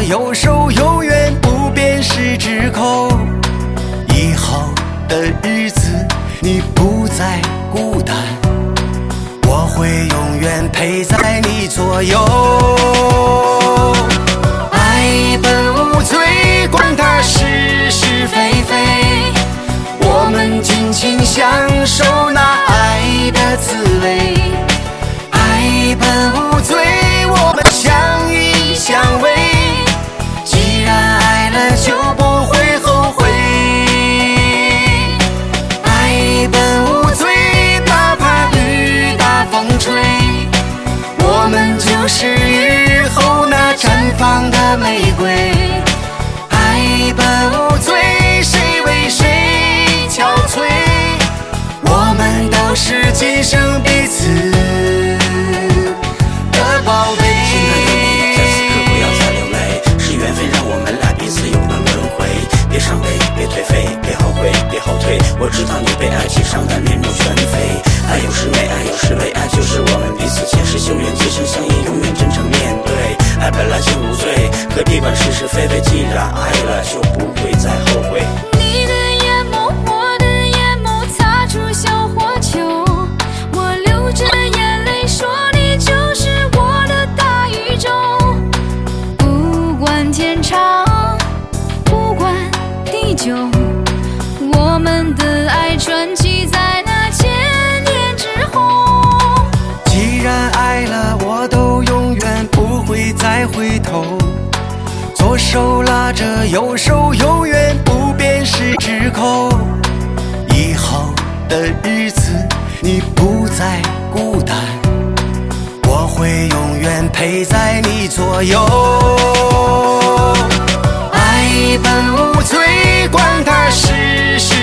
右手永远不变是指口。以后的日子你不再孤单，我会永远陪在你左右。爱本无罪，管它是是非非，我们尽情享受那爱的滋味。爱本无罪，我们相依相偎，既然爱了就不会后悔。爱本无罪，哪怕雨大风吹，我们就是雨后那绽放的玫瑰。爱本无罪，谁为谁憔悴，我们都是今生彼此的宝贝。 在此刻不要再流泪，是缘分让我们俩彼此有了轮回。别伤悲，别颓废，别后悔，别后退，我知道你被爱情伤得面目全非。爱有时美，爱有时悲，爱就是我们彼此前世修缘，今生相依，永远真诚面对。爱本来就无罪，何必管是是非非，既然爱了就不会再后悔。 你的眼眸，我的眼眸，擦出小火球，我流着眼泪说你就是我的大宇宙。不管天长，不管地久，我们的爱传奇在那千年之后。 既然爱了，我都永远不会再回头。左手拉着右手，永远不变是指口。以后的日子你不再孤单，我会永远陪在你左右。爱本无罪，管它是是